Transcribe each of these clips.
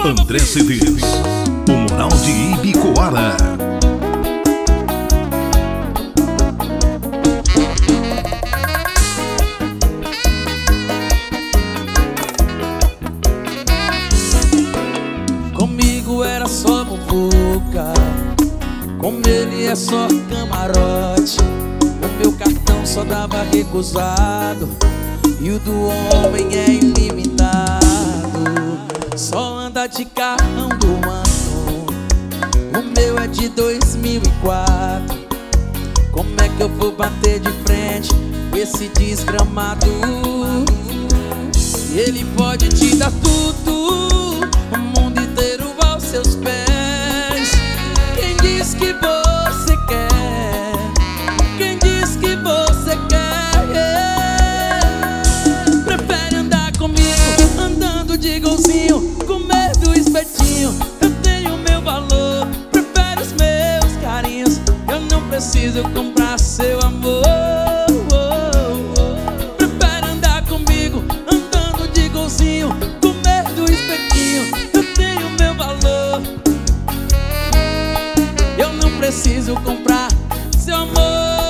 André CDs, o Moral de Ibicoara. Comigo era só muvuca, com ele é só camarote. O meu cartão só dava recusado e o do homem é ilimitado. Só anda de carrão do ano, o meu é de 2004. Como é que eu vou bater de frente com esse desgramado? Ele pode te dar tudo, o mundo inteiro aos seus pés. Quem diz que você quer? Quem diz que você quer? Prefere andar comigo, andando de golzinho, comer do espetinho. Eu tenho meu valor, prefere os meus carinhos. Eu não preciso comprar seu amor. Prefere andar comigo, andando de golzinho, comer do espetinho. Eu tenho meu valor, eu não preciso comprar seu amor.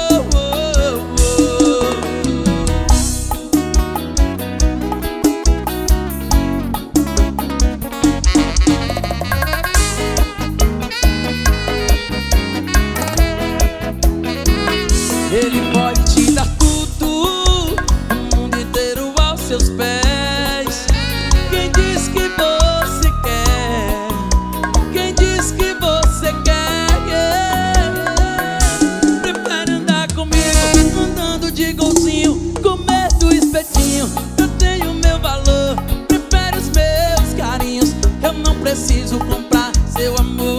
Ele pode te dar tudo, o mundo inteiro aos seus pés. Quem diz que você quer? Quem diz que você quer? Prefere andar comigo, andando de golzinho, comer do espetinho. Eu tenho meu valor, prefere os meus carinhos. Eu não preciso comprar seu amor.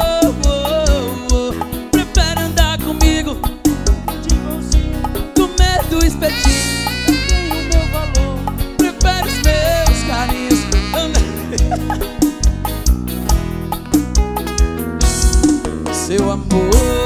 Prefere andar comigo, do espetinho. Eu tenho meu valor, prefere os meus carinhos. Seu amor.